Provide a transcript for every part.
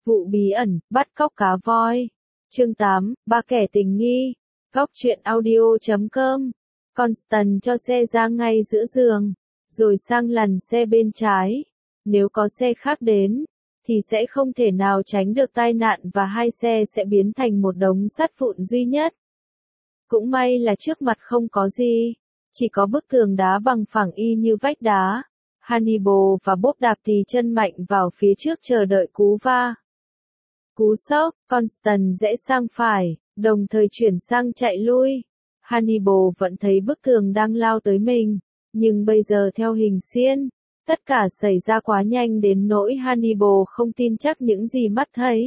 Vụ bí ẩn, bắt cóc cá voi. Chương 8, ba kẻ tình nghi. Góc truyện audio.com. Constant cho xe ra ngay giữa giường, rồi sang làn xe bên trái. Nếu có xe khác đến, thì sẽ không thể nào tránh được tai nạn và hai xe sẽ biến thành một đống sắt vụn duy nhất. Cũng may là trước mặt không có gì, chỉ có bức tường đá bằng phẳng y như vách đá. Hannibal và Bob đạp thì chân mạnh vào phía trước chờ đợi cú va. Cú sốc, Constant rẽ sang phải, đồng thời chuyển sang chạy lui. Hannibal vẫn thấy bức tường đang lao tới mình, nhưng bây giờ theo hình xiên, tất cả xảy ra quá nhanh đến nỗi Hannibal không tin chắc những gì mắt thấy.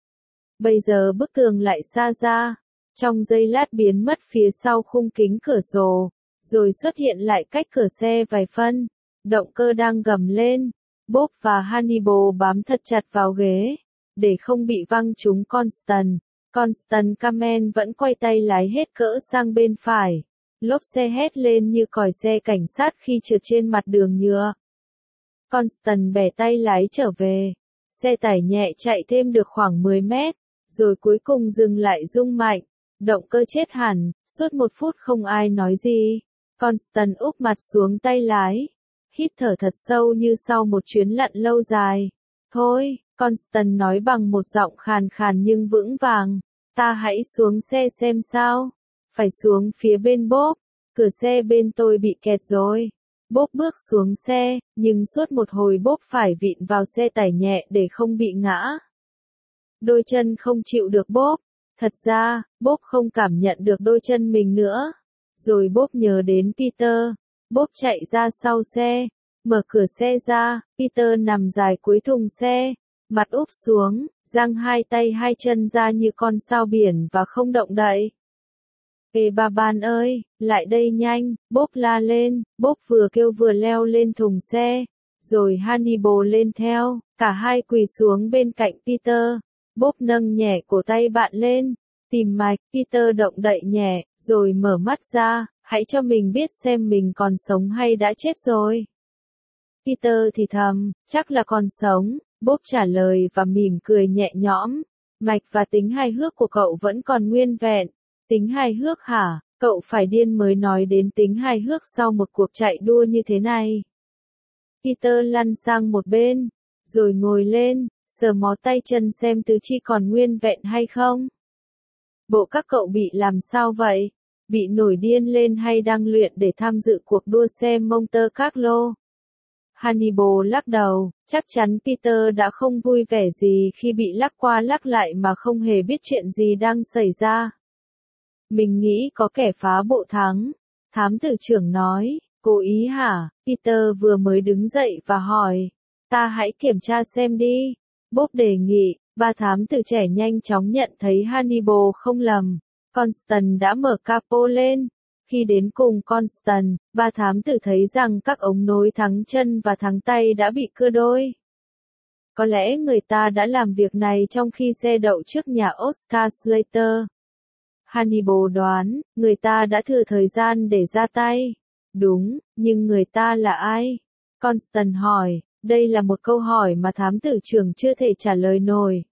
Bây giờ bức tường lại xa ra, trong giây lát biến mất phía sau khung kính cửa sổ, rồi xuất hiện lại cách cửa xe vài phân. Động cơ đang gầm lên, Bob và Hannibal bám thật chặt vào ghế, để không bị văng trúng Constant. Constant Camen vẫn quay tay lái hết cỡ sang bên phải. Lốp xe hét lên như còi xe cảnh sát khi trượt trên mặt đường nhựa. Constant bẻ tay lái trở về. Xe tải nhẹ chạy thêm được khoảng 10 mét, rồi cuối cùng dừng lại rung mạnh. Động cơ chết hẳn, suốt 1 phút không ai nói gì. Constant úp mặt xuống tay lái, hít thở thật sâu như sau một chuyến lặn lâu dài. Thôi, Constant nói bằng một giọng khàn khàn nhưng vững vàng, ta hãy xuống xe xem sao. Phải xuống phía bên Bob, cửa xe bên tôi bị kẹt rồi. Bob bước xuống xe, nhưng suốt một hồi Bob phải vịn vào xe tải nhẹ để không bị ngã. Đôi chân không chịu được Bob. Thật ra, Bob không cảm nhận được đôi chân mình nữa. Rồi Bob nhớ đến Peter. Bob chạy ra sau xe, mở cửa xe ra, Peter nằm dài cuối thùng xe, mặt úp xuống, giang hai tay hai chân ra như con sao biển và không động đậy. Ê bà ban ơi, lại đây nhanh, Bob la lên. Bob vừa kêu vừa leo lên thùng xe, rồi Hannibal lên theo, cả hai quỳ xuống bên cạnh Peter. Bob nâng nhẹ cổ tay bạn lên, tìm mạch. Peter động đậy nhẹ, rồi mở mắt ra, hãy cho mình biết xem mình còn sống hay đã chết rồi. Peter thì thầm, chắc là còn sống. Bob trả lời và mỉm cười nhẹ nhõm. Mạch và tính hài hước của cậu vẫn còn nguyên vẹn. Tính hài hước hả? Cậu phải điên mới nói đến tính hài hước sau một cuộc chạy đua như thế này. Peter lăn sang một bên, rồi ngồi lên, sờ mó tay chân xem tứ chi còn nguyên vẹn hay không. Bộ các cậu bị làm sao vậy? Bị nổi điên lên hay đang luyện để tham dự cuộc đua xe Monte Carlo? Hannibal lắc đầu, chắc chắn Peter đã không vui vẻ gì khi bị lắc qua lắc lại mà không hề biết chuyện gì đang xảy ra. Mình nghĩ có kẻ phá bộ thắng. Thám tử trưởng nói, cố ý hả? Peter vừa mới đứng dậy và hỏi, ta hãy kiểm tra xem đi. Bob đề nghị. Ba thám tử trẻ nhanh chóng nhận thấy Hannibal không lầm. Constant đã mở capo lên. Khi đến cùng Constant, ba thám tử thấy rằng các ống nối thắng chân và thắng tay đã bị cưa đôi. Có lẽ người ta đã làm việc này trong khi xe đậu trước nhà Oscar Slater. Hannibal đoán, người ta đã thừa thời gian để ra tay. Đúng, nhưng người ta là ai? Constant hỏi, đây là một câu hỏi mà thám tử trưởng chưa thể trả lời nổi.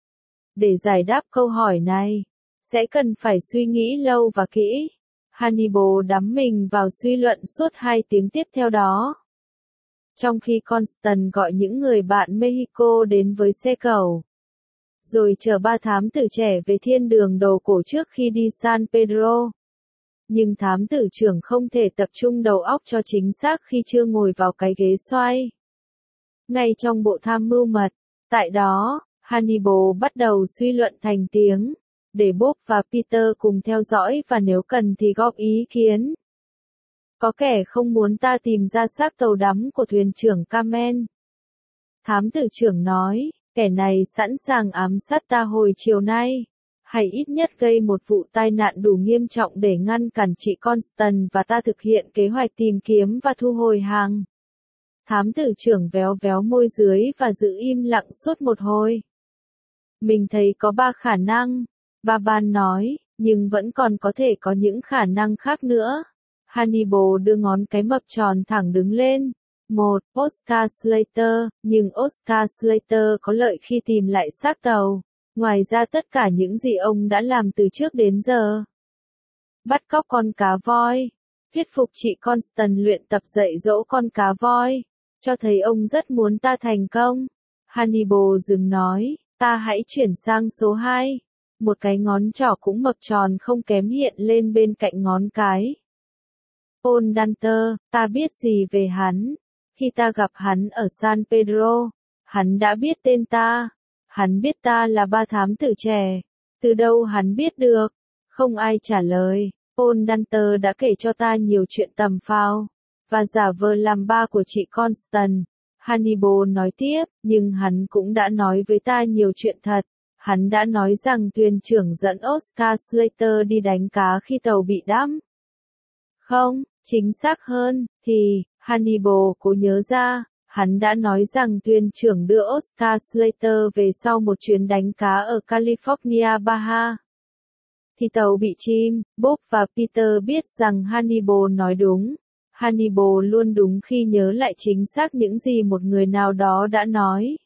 Để giải đáp câu hỏi này, sẽ cần phải suy nghĩ lâu và kỹ. Hannibal đắm mình vào suy luận suốt 2 tiếng tiếp theo đó. Trong khi Constant gọi những người bạn Mexico đến với xe cầu, rồi chở ba thám tử trẻ về thiên đường đồ cổ trước khi đi San Pedro. Nhưng thám tử trưởng không thể tập trung đầu óc cho chính xác khi chưa ngồi vào cái ghế xoay. Ngay trong bộ tham mưu mật, tại đó, Hannibal bắt đầu suy luận thành tiếng, để Bob và Peter cùng theo dõi và nếu cần thì góp ý kiến. Có kẻ không muốn ta tìm ra xác tàu đắm của thuyền trưởng Camen. Thám tử trưởng nói, kẻ này sẵn sàng ám sát ta hồi chiều nay, hay ít nhất gây một vụ tai nạn đủ nghiêm trọng để ngăn cản chị Constant và ta thực hiện kế hoạch tìm kiếm và thu hồi hàng. Thám tử trưởng véo véo môi dưới và giữ im lặng suốt một hồi. Mình thấy có 3 khả năng, Baban nói, nhưng vẫn còn có thể có những khả năng khác nữa. Hannibal đưa ngón cái mập tròn thẳng đứng lên, 1. Oscar Slater, nhưng Oscar Slater có lợi khi tìm lại xác tàu. Ngoài ra tất cả những gì ông đã làm từ trước đến giờ. Bắt cóc con cá voi. Thuyết phục chị Constant luyện tập dạy dỗ con cá voi. Cho thấy ông rất muốn ta thành công. Hannibal dừng nói, ta hãy chuyển sang số 2. Một cái ngón trỏ cũng mập tròn không kém hiện lên bên cạnh ngón cái. Paul Danter, ta biết gì về hắn? Khi ta gặp hắn ở San Pedro, hắn đã biết tên ta. Hắn biết ta là ba thám tử trẻ. Từ đâu hắn biết được? Không ai trả lời. Paul Danter đã kể cho ta nhiều chuyện tầm phào, và giả vờ làm ba của chị Constant. Hannibal nói tiếp, nhưng hắn cũng đã nói với ta nhiều chuyện thật. Hắn đã nói rằng thuyền trưởng dẫn Oscar Slater đi đánh cá khi tàu bị đắm. Không, chính xác hơn, thì, Hannibal cố nhớ ra, hắn đã nói rằng thuyền trưởng đưa Oscar Slater về sau một chuyến đánh cá ở California Baja. Thì tàu bị chìm, Bob và Peter biết rằng Hannibal nói đúng. Hannibal luôn đúng khi nhớ lại chính xác những gì một người nào đó đã nói.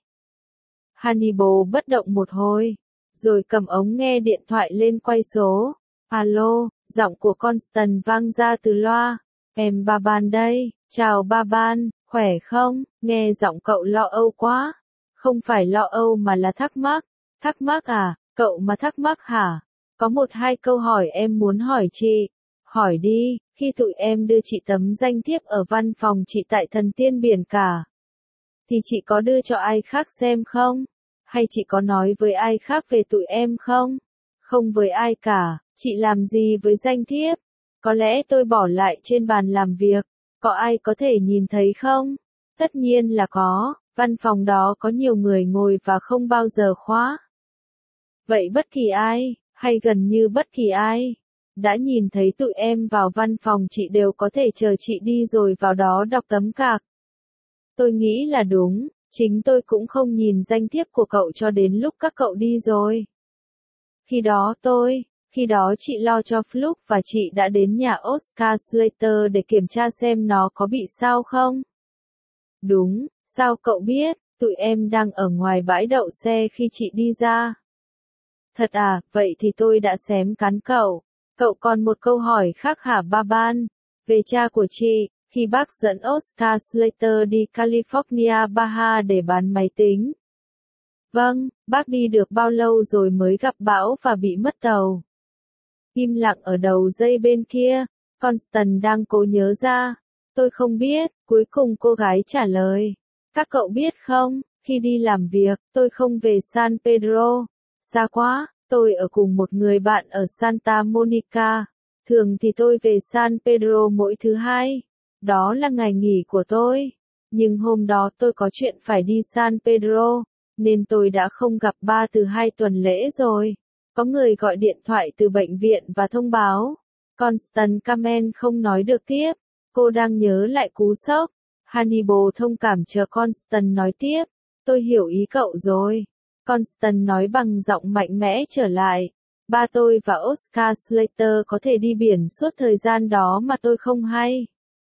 Hannibal bất động một hồi, rồi cầm ống nghe điện thoại lên quay số. Alo, giọng của Constant vang ra từ loa. Em Baban đây, chào Baban, khỏe không? Nghe giọng cậu lo âu quá. Không phải lo âu mà là thắc mắc. Thắc mắc à, cậu mà thắc mắc hả? Có một hai câu hỏi em muốn hỏi chị. Hỏi đi, khi tụi em đưa chị tấm danh thiếp ở văn phòng chị tại Thần Tiên Biển Cả, thì chị có đưa cho ai khác xem không? Hay chị có nói với ai khác về tụi em không? Không với ai cả, chị làm gì với danh thiếp? Có lẽ tôi bỏ lại trên bàn làm việc, có ai có thể nhìn thấy không? Tất nhiên là có, văn phòng đó có nhiều người ngồi và không bao giờ khóa. Vậy bất kỳ ai, hay gần như bất kỳ ai, đã nhìn thấy tụi em vào văn phòng chị đều có thể chờ chị đi rồi vào đó đọc tấm cạc. Tôi nghĩ là đúng, chính tôi cũng không nhìn danh thiếp của cậu cho đến lúc các cậu đi rồi. Khi đó chị lo cho Fluke và chị đã đến nhà Oscar Slater để kiểm tra xem nó có bị sao không. Đúng, sao cậu biết, tụi em đang ở ngoài bãi đậu xe khi chị đi ra. Thật à, vậy thì tôi đã xém cắn cậu. Cậu còn một câu hỏi khác hả Baban? Về cha của chị, khi bác dẫn Oscar Slater đi California Baja để bán máy tính. Vâng, bác đi được bao lâu rồi mới gặp bão và bị mất tàu? Im lặng ở đầu dây bên kia, Constant đang cố nhớ ra. Tôi không biết, cuối cùng cô gái trả lời. Các cậu biết không, khi đi làm việc, tôi không về San Pedro. Xa quá, tôi ở cùng một người bạn ở Santa Monica. Thường thì tôi về San Pedro mỗi thứ hai. Đó là ngày nghỉ của tôi. Nhưng hôm đó tôi có chuyện phải đi San Pedro, nên tôi đã không gặp ba từ 2 tuần lễ rồi. Có người gọi điện thoại từ bệnh viện và thông báo. Constant Kamen không nói được tiếp. Cô đang nhớ lại cú sốc. Hannibal thông cảm chờ Constant nói tiếp. Tôi hiểu ý cậu rồi. Constant nói bằng giọng mạnh mẽ trở lại. Ba tôi và Oscar Slater có thể đi biển suốt thời gian đó mà tôi không hay.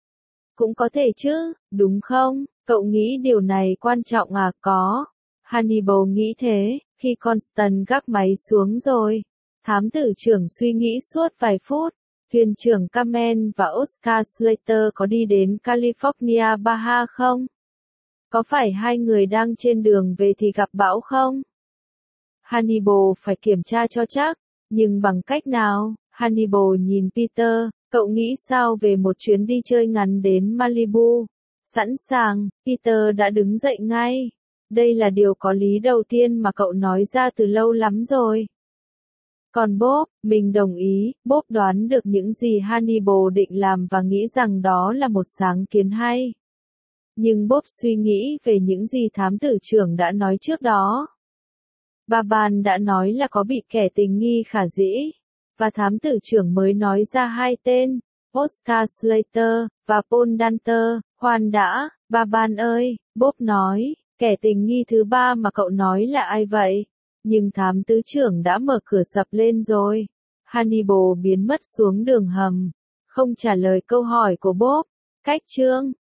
Cũng có thể chứ, đúng không? Cậu nghĩ điều này quan trọng à? Có. Hannibal nghĩ thế, khi Constant gác máy xuống rồi. Thám tử trưởng suy nghĩ suốt vài phút. Thuyền trưởng Kamen và Oscar Slater có đi đến California Baja không? Có phải hai người đang trên đường về thì gặp bão không? Hannibal phải kiểm tra cho chắc, nhưng bằng cách nào? Hannibal nhìn Peter, cậu nghĩ sao về một chuyến đi chơi ngắn đến Malibu? Sẵn sàng, Peter đã đứng dậy ngay. Đây là điều có lý đầu tiên mà cậu nói ra từ lâu lắm rồi. Còn Bob, mình đồng ý, Bob đoán được những gì Hannibal định làm và nghĩ rằng đó là một sáng kiến hay. Nhưng Bob suy nghĩ về những gì thám tử trưởng đã nói trước đó. Baban đã nói là có bị kẻ tình nghi khả dĩ, và thám tử trưởng mới nói ra 2 tên, Oscar Slater và Paul Danter. Khoan đã, Baban ơi, Bob nói, kẻ tình nghi thứ 3 mà cậu nói là ai vậy? Nhưng thám tử trưởng đã mở cửa sập lên rồi. Hannibal biến mất xuống đường hầm, không trả lời câu hỏi của Bob. Cách chương